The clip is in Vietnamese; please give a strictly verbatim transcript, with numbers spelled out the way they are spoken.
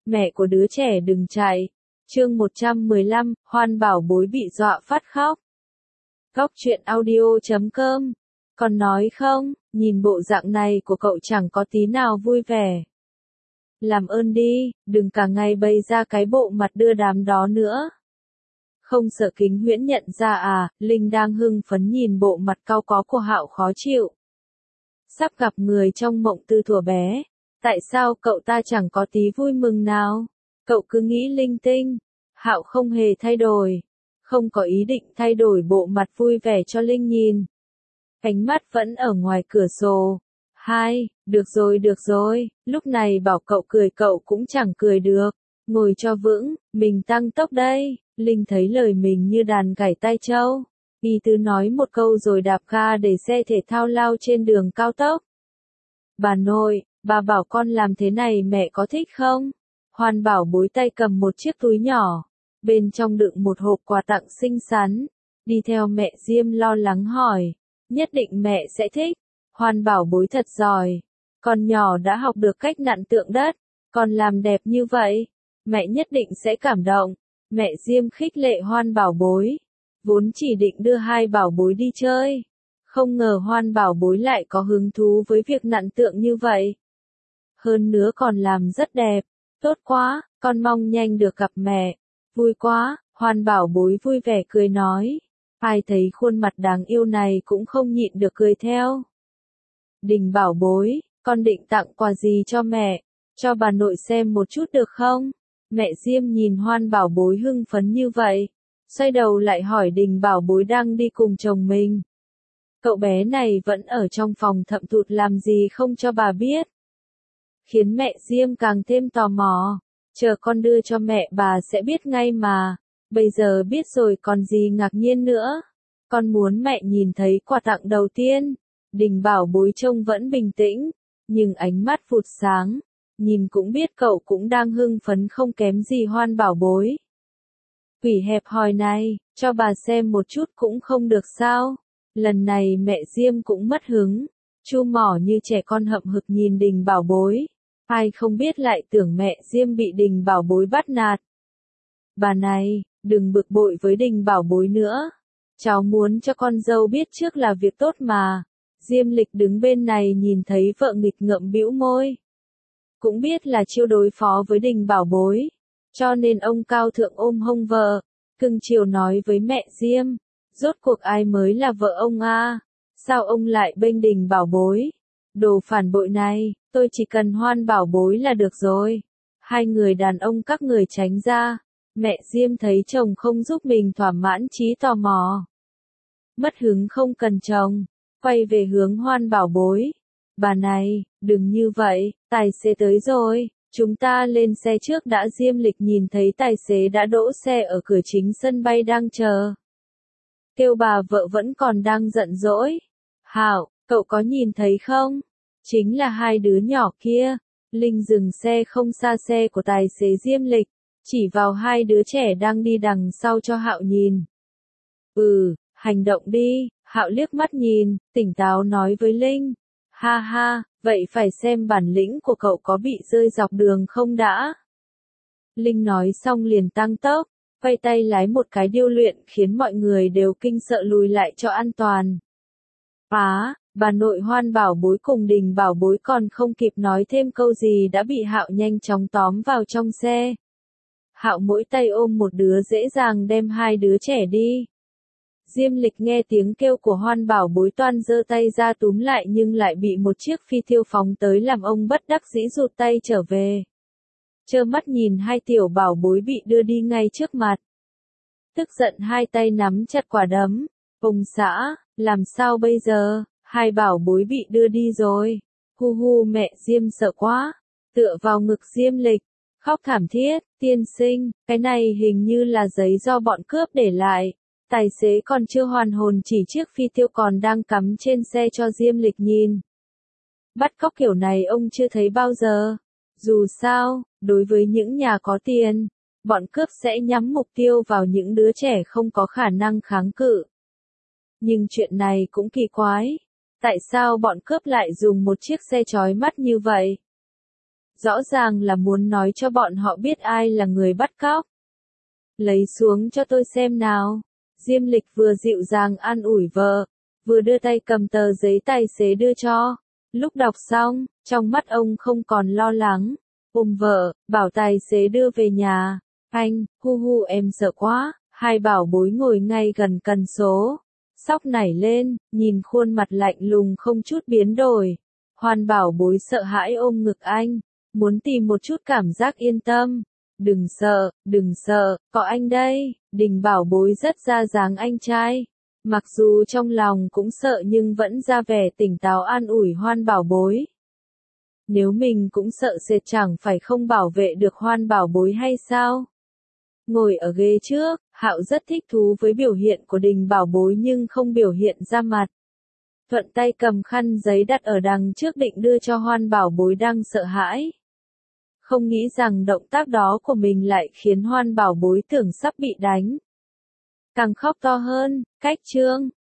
mẹ của đứa trẻ đừng chạy. Chương một trăm mười lăm, Hoan bảo bối bị dọa phát khóc. Góc truyện audio chấm com. Còn nói không, nhìn bộ dạng này của cậu chẳng có tí nào vui vẻ. Làm ơn đi, đừng cả ngày bày ra cái bộ mặt đưa đám đó nữa. Không sợ Kính Huyễn nhận ra à, Linh đang hưng phấn nhìn bộ mặt cau có của Hạo khó chịu. Sắp gặp người trong mộng từ thuở bé, tại sao cậu ta chẳng có tí vui mừng nào? Cậu cứ nghĩ linh tinh. Hạo không hề thay đổi, không có ý định thay đổi bộ mặt vui vẻ cho Linh nhìn. Ánh mắt vẫn ở ngoài cửa sổ. Hai, được rồi được rồi, lúc này bảo cậu cười cậu cũng chẳng cười được. Ngồi cho vững, mình tăng tốc đây. Linh thấy lời mình như đàn gảy tai trâu. Y Tứ nói một câu rồi đạp ga để xe thể thao lao trên đường cao tốc. Bà nội, bà bảo con làm thế này mẹ có thích không? Hoan bảo bối tay cầm một chiếc túi nhỏ, bên trong đựng một hộp quà tặng xinh xắn. Đi theo mẹ Diêm lo lắng hỏi, nhất định mẹ sẽ thích. Hoan bảo bối thật giỏi, con nhỏ đã học được cách nặn tượng đất, con làm đẹp như vậy, mẹ nhất định sẽ cảm động. Mẹ Diêm khích lệ Hoan bảo bối, vốn chỉ định đưa hai bảo bối đi chơi, không ngờ Hoan bảo bối lại có hứng thú với việc nặn tượng như vậy. Hơn nữa còn làm rất đẹp, tốt quá, con mong nhanh được gặp mẹ, vui quá. Hoan bảo bối vui vẻ cười nói, ai thấy khuôn mặt đáng yêu này cũng không nhịn được cười theo. Đình bảo bối, con định tặng quà gì cho mẹ, cho bà nội xem một chút được không? Mẹ Diêm nhìn Hoan bảo bối hưng phấn như vậy, xoay đầu lại hỏi Đình bảo bối đang đi cùng chồng mình. Cậu bé này vẫn ở trong phòng thậm thụt làm gì không cho bà biết. Khiến mẹ Diêm càng thêm tò mò, chờ con đưa cho mẹ bà sẽ biết ngay mà, bây giờ biết rồi còn gì ngạc nhiên nữa. Con muốn mẹ nhìn thấy quà tặng đầu tiên. Đình bảo bối trông vẫn bình tĩnh, nhưng ánh mắt phụt sáng, nhìn cũng biết cậu cũng đang hưng phấn không kém gì Hoan bảo bối. Quỷ hẹp hòi này, cho bà xem một chút cũng không được sao? Lần này mẹ Diêm cũng mất hứng, chu mỏ như trẻ con hậm hực nhìn Đình bảo bối. Ai không biết lại tưởng mẹ Diêm bị Đình bảo bối bắt nạt. Bà này, đừng bực bội với Đình bảo bối nữa. Cháu muốn cho con dâu biết trước là việc tốt mà. Diêm Lịch đứng bên này nhìn thấy vợ nghịch ngợm bĩu môi. Cũng biết là chiêu đối phó với Đình bảo bối, cho nên ông cao thượng ôm hông vợ, cưng chiều nói với mẹ Diêm, rốt cuộc ai mới là vợ ông a? Sao ông lại bênh Đình bảo bối? Đồ phản bội này, tôi chỉ cần Hoan bảo bối là được rồi. Hai người đàn ông các người tránh ra. Mẹ Diêm thấy chồng không giúp mình thỏa mãn trí tò mò. Mất hứng không cần chồng, quay về hướng Hoan bảo bối. Bà này, đừng như vậy, tài xế tới rồi, chúng ta lên xe trước đã. Diêm Lịch nhìn thấy tài xế đã đỗ xe ở cửa chính sân bay đang chờ. Kêu bà vợ vẫn còn đang giận dỗi. Hạo, cậu có nhìn thấy không? Chính là hai đứa nhỏ kia. Linh dừng xe không xa xe của tài xế Diêm Lịch, chỉ vào hai đứa trẻ đang đi đằng sau cho Hạo nhìn. Ừ, hành động đi. Hạo liếc mắt nhìn, tỉnh táo nói với Linh. Ha ha, vậy phải xem bản lĩnh của cậu có bị rơi dọc đường không đã. Linh nói xong liền tăng tốc, quay tay lái một cái điêu luyện khiến mọi người đều kinh sợ lùi lại cho an toàn. Á, bà nội Hoan bảo bối cùng Đình bảo bối còn không kịp nói thêm câu gì đã bị Hạo nhanh chóng tóm vào trong xe. Hạo mỗi tay ôm một đứa dễ dàng đem hai đứa trẻ đi. Diêm Lịch nghe tiếng kêu của Hoan bảo bối toan giơ tay ra túm lại nhưng lại bị một chiếc phi tiêu phóng tới làm ông bất đắc dĩ rụt tay trở về. Trơ mắt nhìn hai tiểu bảo bối bị đưa đi ngay trước mặt. Tức giận hai tay nắm chặt quả đấm. Ông xã, làm sao bây giờ, hai bảo bối bị đưa đi rồi. Hu hu mẹ Diêm sợ quá, tựa vào ngực Diêm Lịch, khóc thảm thiết. Tiên sinh, cái này hình như là giấy do bọn cướp để lại. Tài xế còn chưa hoàn hồn chỉ chiếc phi tiêu còn đang cắm trên xe cho Diêm Lịch nhìn. Bắt cóc kiểu này ông chưa thấy bao giờ. Dù sao, đối với những nhà có tiền, bọn cướp sẽ nhắm mục tiêu vào những đứa trẻ không có khả năng kháng cự. Nhưng chuyện này cũng kỳ quái. Tại sao bọn cướp lại dùng một chiếc xe chói mắt như vậy? Rõ ràng là muốn nói cho bọn họ biết ai là người bắt cóc. Lấy xuống cho tôi xem nào. Diêm Lịch vừa dịu dàng an ủi vợ, vừa đưa tay cầm tờ giấy tài xế đưa cho. Lúc đọc xong, trong mắt ông không còn lo lắng, ôm vợ, bảo tài xế đưa về nhà. Anh, hu hu em sợ quá. Hai bảo bối ngồi ngay gần cần số. Sóc nảy lên, nhìn khuôn mặt lạnh lùng không chút biến đổi. Hoan bảo bối sợ hãi ôm ngực anh, muốn tìm một chút cảm giác yên tâm. Đừng sợ, đừng sợ, có anh đây. Đình bảo bối rất ra dáng anh trai. Mặc dù trong lòng cũng sợ nhưng vẫn ra vẻ tỉnh táo an ủi Hoan bảo bối. Nếu mình cũng sợ sệt chẳng phải không bảo vệ được Hoan bảo bối hay sao? Ngồi ở ghế trước, Hạo rất thích thú với biểu hiện của Đình bảo bối nhưng không biểu hiện ra mặt. Thuận tay cầm khăn giấy đặt ở đằng trước định đưa cho Hoan bảo bối đang sợ hãi. Không nghĩ rằng động tác đó của mình lại khiến Hoan bảo bối tưởng sắp bị đánh. Càng khóc to hơn, cách trương,